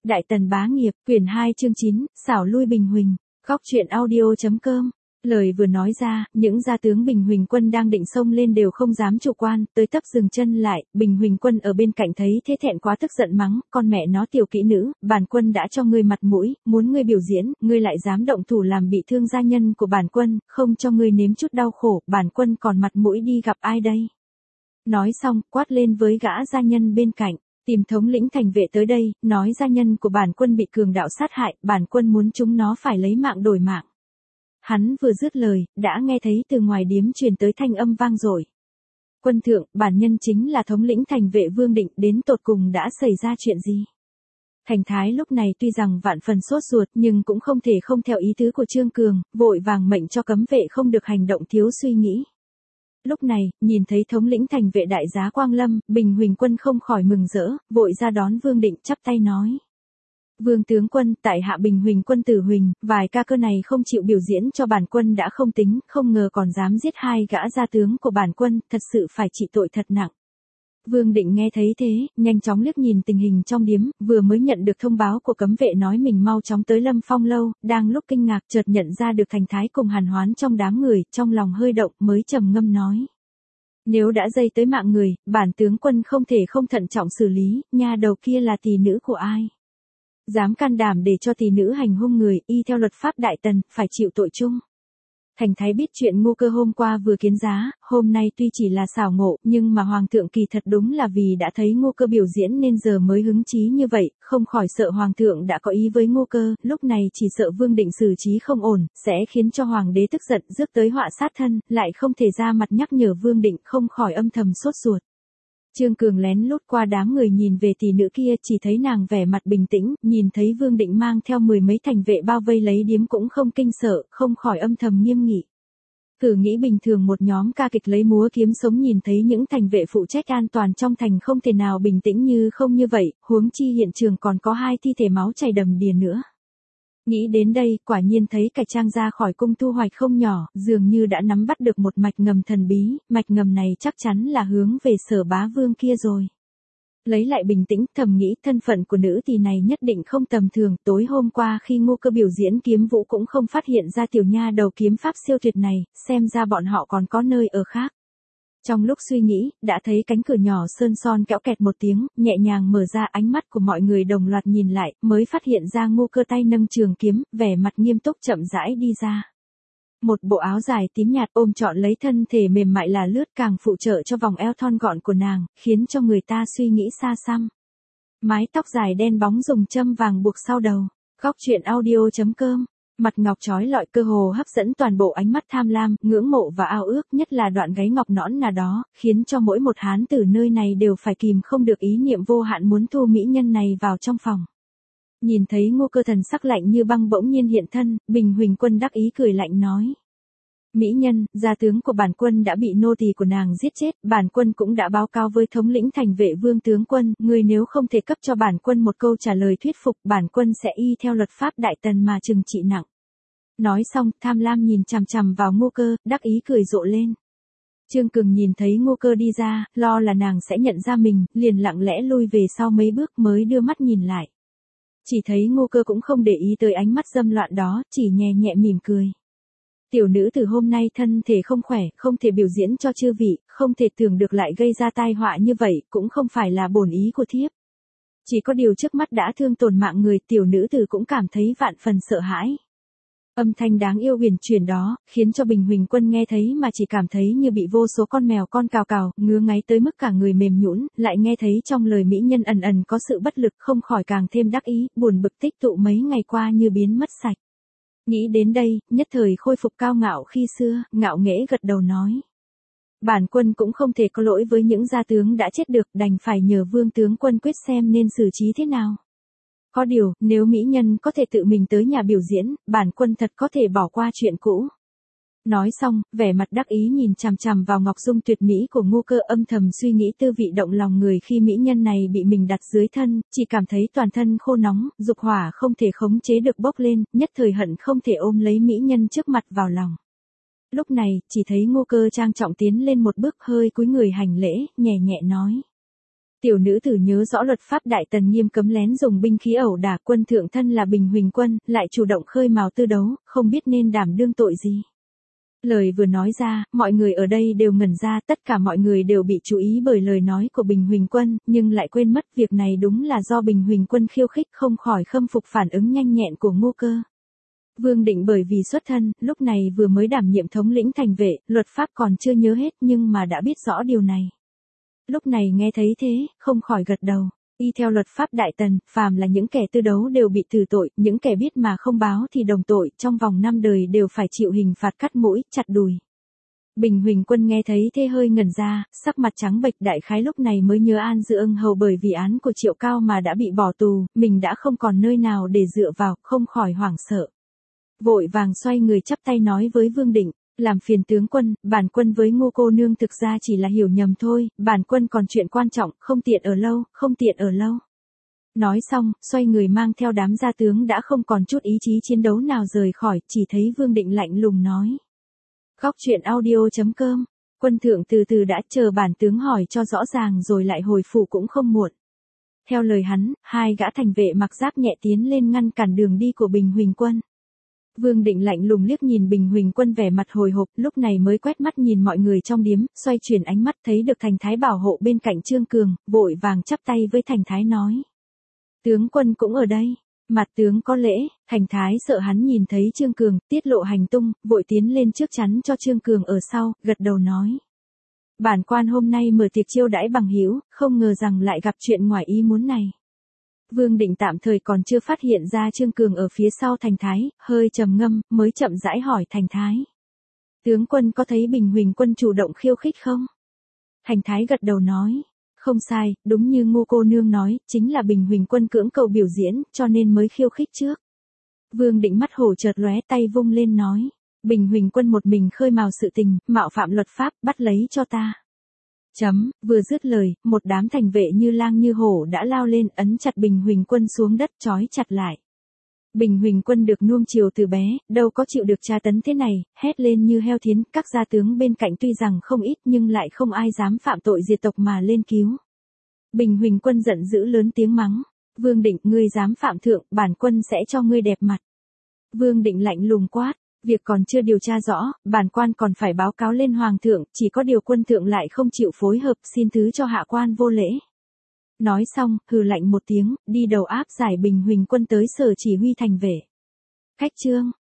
Đại Tần Bá Nghiệp, quyển 2 chương 9, xảo lui Bình Huỳnh, góc truyện audio.com. Lời vừa nói ra, những gia tướng Bình Huỳnh quân đang định xông lên đều không dám chủ quan, tới tấp dừng chân lại. Bình Huỳnh quân ở bên cạnh thấy thế thẹn quá tức giận mắng, con mẹ nó tiểu kỹ nữ, bản quân đã cho ngươi mặt mũi, muốn ngươi biểu diễn, ngươi lại dám động thủ làm bị thương gia nhân của bản quân, không cho ngươi nếm chút đau khổ, bản quân còn mặt mũi đi gặp ai đây? Nói xong, quát lên với gã gia nhân bên cạnh. Tìm thống lĩnh thành vệ tới đây, nói gia nhân của bản quân bị cường đạo sát hại, bản quân muốn chúng nó phải lấy mạng đổi mạng. Hắn vừa dứt lời, đã nghe thấy từ ngoài điếm truyền tới thanh âm vang dội. Quân thượng, bản nhân chính là thống lĩnh thành vệ Vương Định, đến tột cùng đã xảy ra chuyện gì? Thành thái lúc này tuy rằng vạn phần sốt ruột nhưng cũng không thể không theo ý tứ của Trương Cường, vội vàng mệnh cho cấm vệ không được hành động thiếu suy nghĩ. Lúc này, nhìn thấy thống lĩnh thành vệ đại giá Quang Lâm, Bình Huỳnh quân không khỏi mừng rỡ, vội ra đón Vương Định chắp tay nói. Vương tướng quân, tại hạ Bình Huỳnh quân Tử Huỳnh, vài ca cơ này không chịu biểu diễn cho bản quân đã không tính, không ngờ còn dám giết hai gã gia tướng của bản quân, thật sự phải trị tội thật nặng. Vương Định nghe thấy thế, nhanh chóng liếc nhìn tình hình trong điếm, vừa mới nhận được thông báo của cấm vệ nói mình mau chóng tới Lâm Phong lâu, đang lúc kinh ngạc chợt nhận ra được Thành Thái cùng Hàn Hoán trong đám người, trong lòng hơi động mới trầm ngâm nói. Nếu đã dây tới mạng người, bản tướng quân không thể không thận trọng xử lý, nha đầu kia là tỷ nữ của ai? Dám can đảm để cho tỷ nữ hành hung người, y theo luật pháp Đại Tần, phải chịu tội chung. Thành Thái biết chuyện Ngô Cơ hôm qua vừa kiến giá, hôm nay tuy chỉ là xảo ngộ, nhưng mà Hoàng thượng kỳ thật đúng là vì đã thấy Ngô Cơ biểu diễn nên giờ mới hứng chí như vậy, không khỏi sợ Hoàng thượng đã có ý với Ngô Cơ, lúc này chỉ sợ Vương Định xử trí không ổn, sẽ khiến cho Hoàng đế tức giận rước tới họa sát thân, lại không thể ra mặt nhắc nhở Vương Định, không khỏi âm thầm sốt ruột. Trương Cường lén lút qua đám người nhìn về tỷ nữ kia, chỉ thấy nàng vẻ mặt bình tĩnh, nhìn thấy Vương Định mang theo mười mấy thành vệ bao vây lấy điếm cũng không kinh sợ, không khỏi âm thầm nghiêm nghị. Thử nghĩ bình thường một nhóm ca kịch lấy múa kiếm sống nhìn thấy những thành vệ phụ trách an toàn trong thành không thể nào bình tĩnh như không như vậy, huống chi hiện trường còn có hai thi thể máu chảy đầm đìa nữa. Nghĩ đến đây, quả nhiên thấy Cải Trang ra khỏi cung thu hoạch không nhỏ, dường như đã nắm bắt được một mạch ngầm thần bí, mạch ngầm này chắc chắn là hướng về Sở Bá Vương kia rồi. Lấy lại bình tĩnh, thầm nghĩ thân phận của nữ tỷ này nhất định không tầm thường, tối hôm qua khi Ngô Cơ biểu diễn kiếm vũ cũng không phát hiện ra tiểu nha đầu kiếm pháp siêu tuyệt này, xem ra bọn họ còn có nơi ở khác. Trong lúc suy nghĩ, đã thấy cánh cửa nhỏ sơn son kéo kẹt một tiếng, nhẹ nhàng mở ra, ánh mắt của mọi người đồng loạt nhìn lại, mới phát hiện ra Ngô Cơ tay nâng trường kiếm, vẻ mặt nghiêm túc chậm rãi đi ra. Một bộ áo dài tím nhạt ôm trọn lấy thân thể mềm mại là lướt càng phụ trợ cho vòng eo thon gọn của nàng, khiến cho người ta suy nghĩ xa xăm. Mái tóc dài đen bóng dùng châm vàng buộc sau đầu. Góc truyện audio.com. Mặt ngọc trói lọi cơ hồ hấp dẫn toàn bộ ánh mắt tham lam, ngưỡng mộ và ao ước, nhất là đoạn gáy ngọc nõn nà đó, khiến cho mỗi một hán tử nơi này đều phải kìm không được ý niệm vô hạn muốn thu mỹ nhân này vào trong phòng. Nhìn thấy Ngô Cơ thần sắc lạnh như băng bỗng nhiên hiện thân, Bình Huỳnh quân đắc ý cười lạnh nói. Mỹ nhân, gia tướng của bản quân đã bị nô tỳ của nàng giết chết, bản quân cũng đã báo cáo với thống lĩnh thành vệ Vương tướng quân, người nếu không thể cấp cho bản quân một câu trả lời thuyết phục, bản quân sẽ y theo luật pháp Đại Tần mà trừng trị nặng. Nói xong, tham lam nhìn chằm chằm vào Ngô Cơ, đắc ý cười rộ lên. Trương Cường nhìn thấy Ngô Cơ đi ra, lo là nàng sẽ nhận ra mình, liền lặng lẽ lui về sau mấy bước mới đưa mắt nhìn lại. Chỉ thấy Ngô Cơ cũng không để ý tới ánh mắt dâm loạn đó, chỉ nhẹ nhẹ mỉm cười. Tiểu nữ từ hôm nay thân thể không khỏe, không thể biểu diễn cho chư vị, không thể tưởng được lại gây ra tai họa như vậy, cũng không phải là bổn ý của thiếp. Chỉ có điều trước mắt đã thương tổn mạng người, tiểu nữ từ cũng cảm thấy vạn phần sợ hãi. Âm thanh đáng yêu huyền chuyển đó, khiến cho Bình Huỳnh quân nghe thấy mà chỉ cảm thấy như bị vô số con mèo con cào cào, ngứa ngáy tới mức cả người mềm nhũn, lại nghe thấy trong lời mỹ nhân ẩn ẩn có sự bất lực, không khỏi càng thêm đắc ý, buồn bực tích tụ mấy ngày qua như biến mất sạch. Nghĩ đến đây, nhất thời khôi phục cao ngạo khi xưa, ngạo nghễ gật đầu nói. Bản quân cũng không thể có lỗi với những gia tướng đã chết được, đành phải nhờ Vương tướng quân quyết xem nên xử trí thế nào. Có điều, nếu mỹ nhân có thể tự mình tới nhà biểu diễn, bản quân thật có thể bỏ qua chuyện cũ. Nói xong, vẻ mặt đắc ý nhìn chằm chằm vào ngọc dung tuyệt mỹ của Ngô Cơ, âm thầm suy nghĩ tư vị động lòng người khi mỹ nhân này bị mình đặt dưới thân, chỉ cảm thấy toàn thân khô nóng, dục hỏa không thể khống chế được bốc lên, nhất thời hận không thể ôm lấy mỹ nhân trước mặt vào lòng. Lúc này, chỉ thấy Ngô Cơ trang trọng tiến lên một bước hơi cúi người hành lễ, nhẹ nhẹ nói. Tiểu nữ tử nhớ rõ luật pháp Đại Tần nghiêm cấm lén dùng binh khí ẩu đả, quân thượng thân là Bình Huỳnh Quân, lại chủ động khơi mào tư đấu, không biết nên đảm đương tội gì. Lời vừa nói ra, mọi người ở đây đều ngẩn ra, tất cả mọi người đều bị chú ý bởi lời nói của Bình Huỳnh Quân, nhưng lại quên mất việc này đúng là do Bình Huỳnh Quân khiêu khích, không khỏi khâm phục phản ứng nhanh nhẹn của Ngô Cơ. Vương Định bởi vì xuất thân, lúc này vừa mới đảm nhiệm thống lĩnh thành vệ, luật pháp còn chưa nhớ hết nhưng mà đã biết rõ điều này. Lúc này nghe thấy thế, không khỏi gật đầu. Y theo luật pháp Đại Tần, phàm là những kẻ tư đấu đều bị trừ tội, những kẻ biết mà không báo thì đồng tội, trong vòng 5 đời đều phải chịu hình phạt cắt mũi, chặt đùi. Bình Huỳnh Quân nghe thấy thế hơi ngẩn ra, sắc mặt trắng bệch, đại khái lúc này mới nhớ An Dư Ưng Hầu bởi vì án của Triệu Cao mà đã bị bỏ tù, mình đã không còn nơi nào để dựa vào, không khỏi hoảng sợ. Vội vàng xoay người chắp tay nói với Vương Định, làm phiền tướng quân, bản quân với Ngô cô nương thực ra chỉ là hiểu nhầm thôi, bản quân còn chuyện quan trọng, không tiện ở lâu, không tiện ở lâu. Nói xong, xoay người mang theo đám gia tướng đã không còn chút ý chí chiến đấu nào rời khỏi, chỉ thấy Vương Định lạnh lùng nói. Góc truyện audio.com, quân thượng từ từ đã, chờ bản tướng hỏi cho rõ ràng rồi lại hồi phủ cũng không muộn. Theo lời hắn, hai gã thành vệ mặc giáp nhẹ tiến lên ngăn cản đường đi của Bình Huỳnh Quân. Vương Định lạnh lùng liếc nhìn Bình Huỳnh Quân vẻ mặt hồi hộp, lúc này mới quét mắt nhìn mọi người trong điếm, xoay chuyển ánh mắt thấy được Thành Thái bảo hộ bên cạnh Trương Cường, vội vàng chắp tay với Thành Thái nói. Tướng quân cũng ở đây, mặt tướng có lễ. Thành Thái sợ hắn nhìn thấy Trương Cường, tiết lộ hành tung, vội tiến lên trước chắn cho Trương Cường ở sau, gật đầu nói. Bản quan hôm nay mở tiệc chiêu đãi bằng hữu, không ngờ rằng lại gặp chuyện ngoài ý muốn này. Vương Định tạm thời còn chưa phát hiện ra Trương Cường ở phía sau Thành Thái, hơi trầm ngâm, mới chậm rãi hỏi Thành Thái. Tướng quân có thấy Bình Huỳnh Quân chủ động khiêu khích không? Thành Thái gật đầu nói. Không sai, đúng như Ngô cô nương nói, chính là Bình Huỳnh Quân cưỡng cầu biểu diễn, cho nên mới khiêu khích trước. Vương Định mắt hổ chợt lóe, tay vung lên nói. Bình Huỳnh Quân một mình khơi mào sự tình, mạo phạm luật pháp, bắt lấy cho ta. Vừa dứt lời, một đám thành vệ như lang như hổ đã lao lên, ấn chặt Bình Huỳnh Quân xuống đất, trói chặt lại. Bình Huỳnh Quân được nuông chiều từ bé, đâu có chịu được tra tấn thế này, hét lên như heo thiến, các gia tướng bên cạnh tuy rằng không ít nhưng lại không ai dám phạm tội diệt tộc mà lên cứu. Bình Huỳnh Quân giận dữ lớn tiếng mắng, Vương Định, ngươi dám phạm thượng, bản quân sẽ cho ngươi đẹp mặt. Vương Định lạnh lùng quát, việc còn chưa điều tra rõ, bản quan còn phải báo cáo lên hoàng thượng, chỉ có điều quân thượng lại không chịu phối hợp, xin thứ cho hạ quan vô lễ. Nói xong, hừ lạnh một tiếng, đi đầu áp giải Bình Huỳnh Quân tới sở chỉ huy thành vệ. Khách trương,